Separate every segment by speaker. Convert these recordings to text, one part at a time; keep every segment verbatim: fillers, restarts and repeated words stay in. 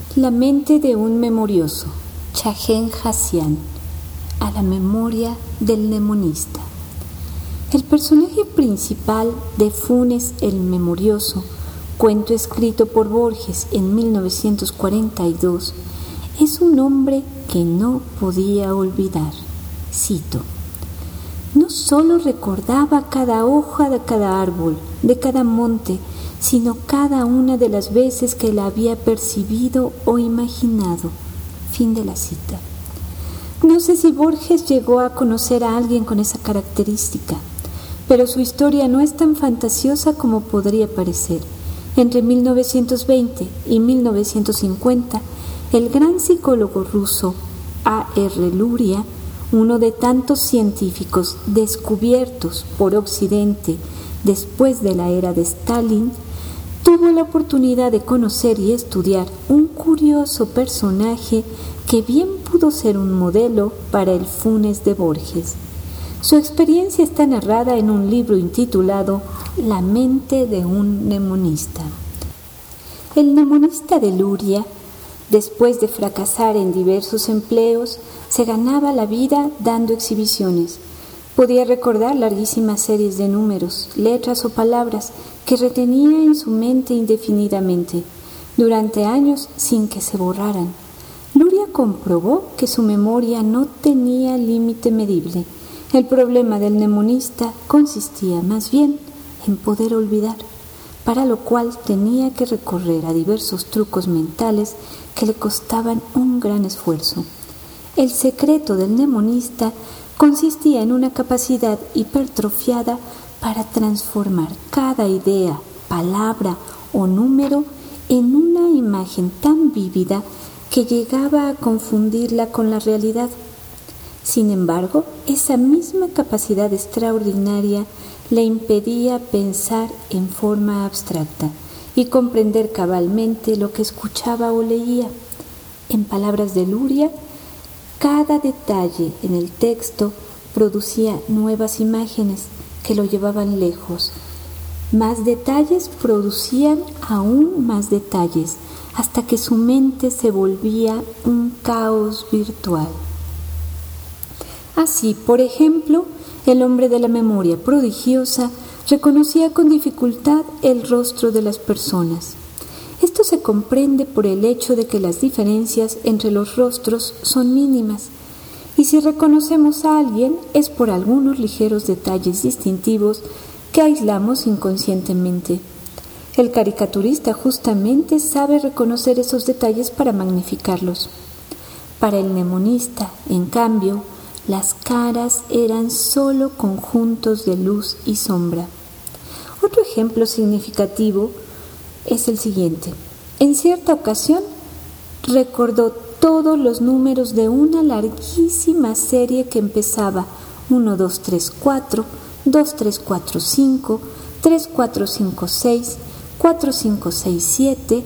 Speaker 1: La mente de un memorioso, Chagen Hassian, a la memoria del mnemonista. El personaje principal de Funes el Memorioso, cuento escrito por Borges en mil novecientos cuarenta y dos, es un hombre que no podía olvidar. Cito: no solo recordaba cada hoja de cada árbol, de cada monte, sino cada una de las veces que la había percibido o imaginado. Fin de la cita. No sé si Borges llegó a conocer a alguien con esa característica, pero su historia no es tan fantasiosa como podría parecer. Entre mil novecientos veinte y mil novecientos cincuenta, el gran psicólogo ruso A R Luria, uno de tantos científicos descubiertos por Occidente después de la era de Stalin, tuvo la oportunidad de conocer y estudiar un curioso personaje que bien pudo ser un modelo para el Funes de Borges. Su experiencia está narrada en un libro intitulado La mente de un mnemonista. El mnemonista de Luria, después de fracasar en diversos empleos, se ganaba la vida dando exhibiciones. Podía recordar larguísimas series de números, letras o palabras que retenía en su mente indefinidamente, durante años sin que se borraran. Luria comprobó que su memoria no tenía límite medible. El problema del mnemonista consistía más bien en poder olvidar, para lo cual tenía que recorrer a diversos trucos mentales que le costaban un gran esfuerzo. El secreto del mnemonista consistía en una capacidad hipertrofiada para transformar cada idea, palabra o número en una imagen tan vívida que llegaba a confundirla con la realidad. Sin embargo, esa misma capacidad extraordinaria le impedía pensar en forma abstracta y comprender cabalmente lo que escuchaba o leía. En palabras de Luria, cada detalle en el texto producía nuevas imágenes que lo llevaban lejos. Más detalles producían aún más detalles, hasta que su mente se volvía un caos virtual. Así, por ejemplo, el hombre de la memoria prodigiosa reconocía con dificultad el rostro de las personas. Esto se comprende por el hecho de que las diferencias entre los rostros son mínimas, y si reconocemos a alguien es por algunos ligeros detalles distintivos que aislamos inconscientemente. El caricaturista justamente sabe reconocer esos detalles para magnificarlos. Para el mnemonista, en cambio, las caras eran solo conjuntos de luz y sombra. Otro ejemplo significativo es el siguiente. En cierta ocasión, recordó todos los números de una larguísima serie que empezaba uno, dos, tres, cuatro, dos, tres, cuatro, cinco, tres, cuatro, cinco, seis, cuatro, cinco, seis, siete,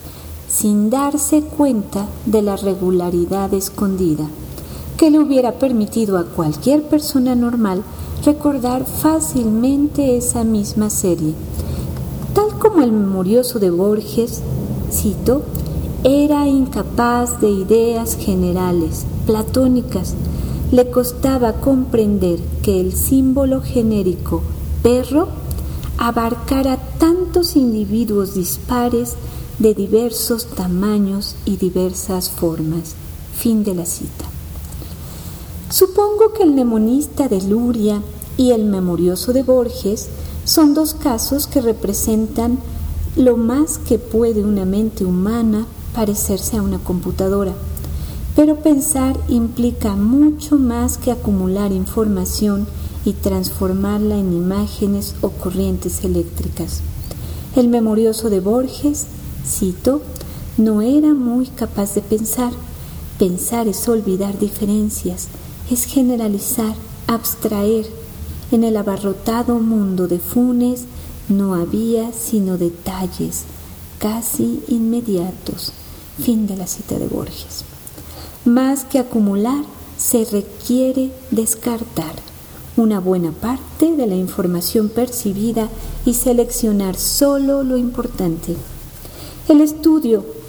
Speaker 1: sin darse cuenta de la regularidad escondida, que le hubiera permitido a cualquier persona normal recordar fácilmente esa misma serie. Tal como el memorioso de Borges, cito, era incapaz de ideas generales, platónicas. Le costaba comprender que el símbolo genérico perro abarcara tantos individuos dispares de diversos tamaños y diversas formas. Fin de la cita. Supongo que el mnemonista de Luria y el memorioso de Borges son dos casos que representan lo más que puede una mente humana parecerse a una computadora. Pero pensar implica mucho más que acumular información y transformarla en imágenes o corrientes eléctricas. El memorioso de Borges, cito, no era muy capaz de pensar. Pensar es olvidar diferencias, es generalizar, abstraer. En el abarrotado mundo de Funes no había sino detalles, casi inmediatos. Fin de la cita de Borges. Más que acumular, se requiere descartar una buena parte de la información percibida y seleccionar solo lo importante. El estudio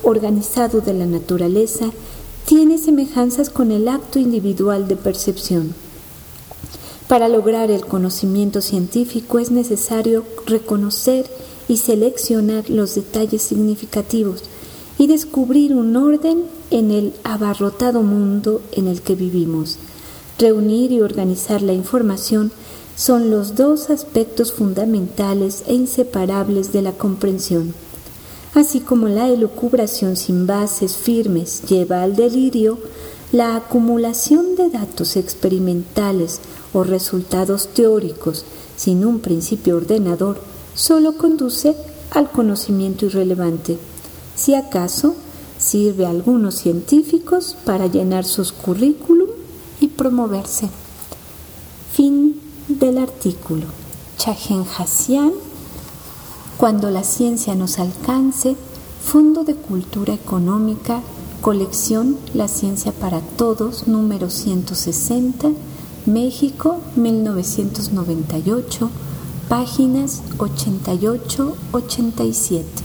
Speaker 1: organizado de la naturaleza tiene semejanzas con el acto individual de percepción. Para lograr el conocimiento científico es necesario reconocer y seleccionar los detalles significativos y descubrir un orden en el abarrotado mundo en el que vivimos. Reunir y organizar la información son los dos aspectos fundamentales e inseparables de la comprensión. Así como la elucubración sin bases firmes lleva al delirio, la acumulación de datos experimentales o resultados teóricos sin un principio ordenador solo conduce al conocimiento irrelevante. Si acaso, sirve a algunos científicos para llenar sus currículum y promoverse. Fin del artículo. Chaghen Hassian, Cuando la ciencia nos alcance, Fondo de Cultura Económica, colección La Ciencia para Todos, número ciento sesenta, México, mil novecientos noventa y ocho, páginas ochenta y ocho a ochenta y siete.